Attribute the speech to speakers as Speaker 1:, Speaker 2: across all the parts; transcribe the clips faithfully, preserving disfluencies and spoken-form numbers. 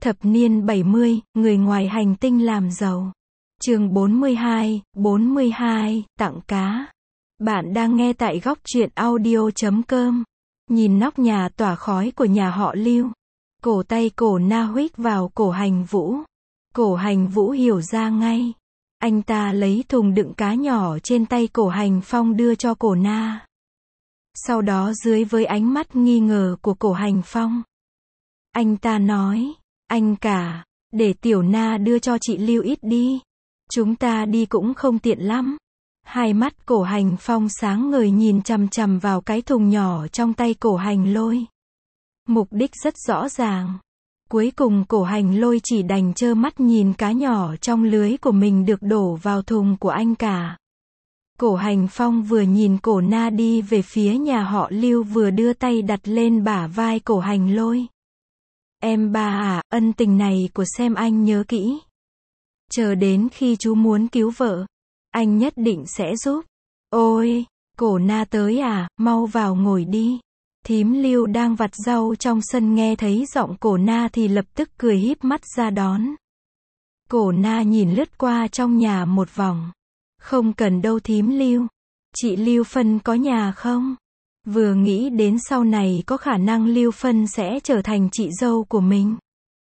Speaker 1: Thập niên bảy mươi, người ngoài hành tinh làm giàu. Chương bốn mươi hai, bốn mươi hai, tặng cá. Bạn đang nghe tại góc truyện audio chấm com. Nhìn nóc nhà tỏa khói của nhà họ Lưu. Cổ tay cổ Na huých vào cổ Hành Vũ. Cổ Hành Vũ hiểu ra ngay. Anh ta lấy thùng đựng cá nhỏ trên tay cổ Hành Phong đưa cho cổ Na. Sau đó dưới với ánh mắt nghi ngờ của cổ Hành Phong, anh ta nói, anh cả, để tiểu Na đưa cho chị Lưu ít đi. Chúng ta đi cũng không tiện lắm. Hai mắt cổ Hành Phong sáng ngời nhìn chằm chằm vào cái thùng nhỏ trong tay cổ Hành Lôi. Mục đích rất rõ ràng. Cuối cùng cổ Hành Lôi chỉ đành trơ mắt nhìn cá nhỏ trong lưới của mình được đổ vào thùng của anh cả. Cổ Hành Phong vừa nhìn cổ Na đi về phía nhà họ Lưu vừa đưa tay đặt lên bả vai cổ Hành Lôi. Em ba à, ân tình này của xem anh nhớ kỹ. Chờ đến khi chú muốn cứu vợ, anh nhất định sẽ giúp. Ôi, cổ Na tới à, mau vào ngồi đi. Thím Lưu đang vặt rau trong sân nghe thấy giọng cổ Na thì lập tức cười híp mắt ra đón. Cổ Na nhìn lướt qua trong nhà một vòng. Không cần đâu thím Lưu. Chị Lưu Phân có nhà không? Vừa nghĩ đến sau này có khả năng Lưu Phân sẽ trở thành chị dâu của mình.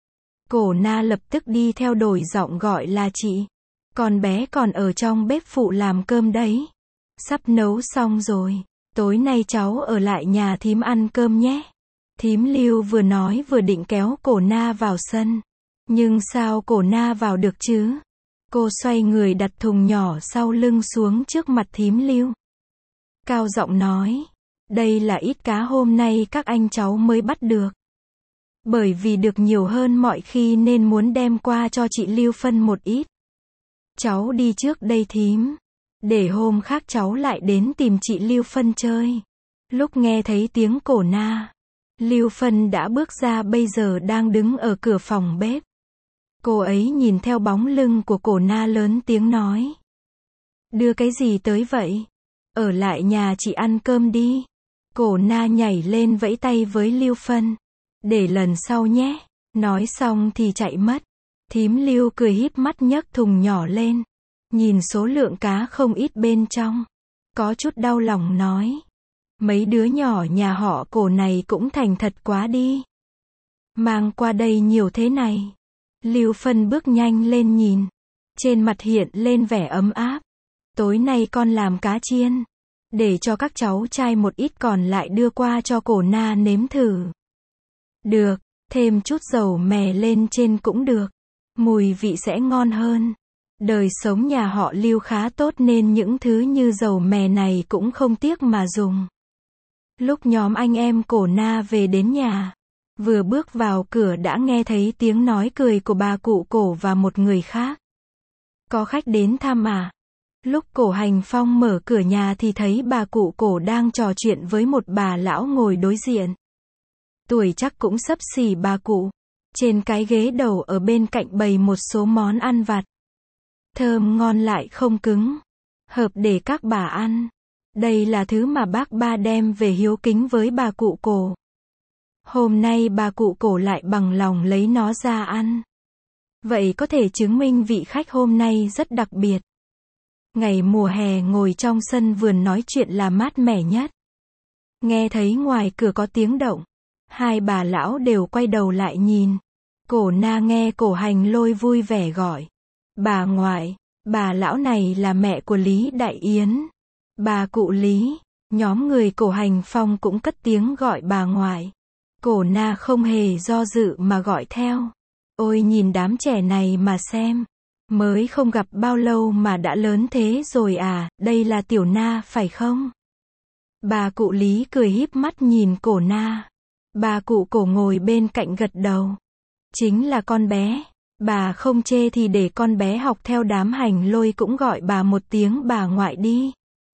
Speaker 1: Cổ Na lập tức đi theo đổi giọng gọi là chị. Con bé còn ở trong bếp phụ làm cơm đấy. Sắp nấu xong rồi. Tối nay cháu ở lại nhà thím ăn cơm nhé. Thím Lưu vừa nói vừa định kéo cổ Na vào sân. Nhưng sao cổ Na vào được chứ? Cô xoay người đặt thùng nhỏ sau lưng xuống trước mặt thím Lưu. Cao giọng nói, đây là ít cá hôm nay các anh cháu mới bắt được. Bởi vì được nhiều hơn mọi khi nên muốn đem qua cho chị Lưu Phân một ít. Cháu đi trước đây thím. Để hôm khác cháu lại đến tìm chị Lưu Phân chơi. Lúc nghe thấy tiếng cổ Na, Lưu Phân đã bước ra bây giờ đang đứng ở cửa phòng bếp. Cô ấy nhìn theo bóng lưng của cổ Na lớn tiếng nói. Đưa cái gì tới vậy? Ở lại nhà chị ăn cơm đi. Cổ Na nhảy lên vẫy tay với Lưu Phân. Để lần sau nhé. Nói xong thì chạy mất. Thím Lưu cười híp mắt nhấc thùng nhỏ lên. Nhìn số lượng cá không ít bên trong. Có chút đau lòng nói. Mấy đứa nhỏ nhà họ cổ này cũng thành thật quá đi. Mang qua đây nhiều thế này. Lưu Phân bước nhanh lên nhìn. Trên mặt hiện lên vẻ ấm áp. Tối nay con làm cá chiên. Để cho các cháu trai một ít còn lại đưa qua cho cổ Na nếm thử. Được, thêm chút dầu mè lên trên cũng được. Mùi vị sẽ ngon hơn. Đời sống nhà họ Lưu khá tốt nên những thứ như dầu mè này cũng không tiếc mà dùng. Lúc nhóm anh em cổ Na về đến nhà, vừa bước vào cửa đã nghe thấy tiếng nói cười của bà cụ cổ và một người khác. Có khách đến thăm à? Lúc cổ Hành Phong mở cửa nhà thì thấy bà cụ cổ đang trò chuyện với một bà lão ngồi đối diện. Tuổi chắc cũng xấp xỉ bà cụ. Trên cái ghế đầu ở bên cạnh bày một số món ăn vặt. Thơm ngon lại không cứng. Hợp để các bà ăn. Đây là thứ mà bác ba đem về hiếu kính với bà cụ cổ. Hôm nay bà cụ cổ lại bằng lòng lấy nó ra ăn. Vậy có thể chứng minh vị khách hôm nay rất đặc biệt. Ngày mùa hè ngồi trong sân vườn nói chuyện là mát mẻ nhất. Nghe thấy ngoài cửa có tiếng động. Hai bà lão đều quay đầu lại nhìn. Cổ Na nghe cổ Hành Lôi vui vẻ gọi. Bà ngoại, bà lão này là mẹ của Lý Đại Yến. Bà cụ Lý, nhóm người cổ Hành Phong cũng cất tiếng gọi bà ngoại. Cổ Na không hề do dự mà gọi theo. Ôi nhìn đám trẻ này mà xem. Mới không gặp bao lâu mà đã lớn thế rồi à, đây là tiểu Na phải không? Bà cụ Lý cười híp mắt nhìn cổ Na. Bà cụ cổ ngồi bên cạnh gật đầu. Chính là con bé. Bà không chê thì để con bé học theo đám Hành Lôi cũng gọi bà một tiếng bà ngoại đi.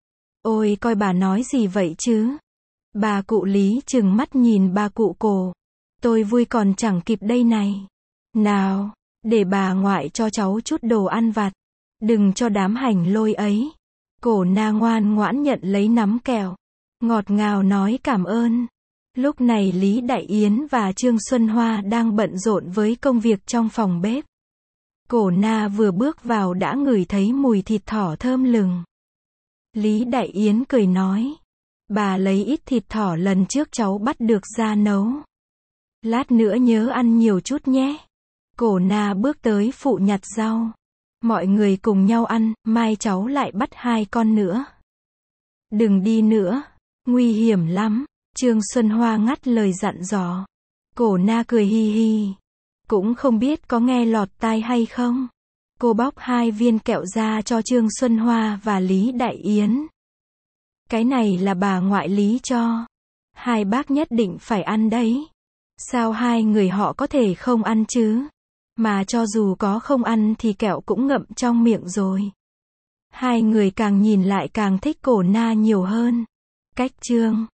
Speaker 1: Ôi coi bà nói gì vậy chứ? Bà cụ Lý trừng mắt nhìn bà cụ cổ. Tôi vui còn chẳng kịp đây này. Nào, để bà ngoại cho cháu chút đồ ăn vặt. Đừng cho đám Hành Lôi ấy. Cổ Na ngoan ngoãn nhận lấy nắm kẹo. Ngọt ngào nói cảm ơn. Lúc này Lý Đại Yến và Trương Xuân Hoa đang bận rộn với công việc trong phòng bếp. Cổ Na vừa bước vào đã ngửi thấy mùi thịt thỏ thơm lừng. Lý Đại Yến cười nói, bà lấy ít thịt thỏ lần trước cháu bắt được ra nấu. Lát nữa nhớ ăn nhiều chút nhé. Cổ Na bước tới phụ nhặt rau. Mọi người cùng nhau ăn, mai cháu lại bắt hai con nữa. Đừng đi nữa, nguy hiểm lắm. Trương Xuân Hoa ngắt lời dặn dò. Cổ Na cười hi hi. Cũng không biết có nghe lọt tai hay không. Cô bóc hai viên kẹo ra cho Trương Xuân Hoa và Lý Đại Yến. Cái này là bà ngoại Lý cho. Hai bác nhất định phải ăn đấy. Sao hai người họ có thể không ăn chứ? Mà cho dù có không ăn thì kẹo cũng ngậm trong miệng rồi. Hai người càng nhìn lại càng thích Cổ Na nhiều hơn. Cách Trương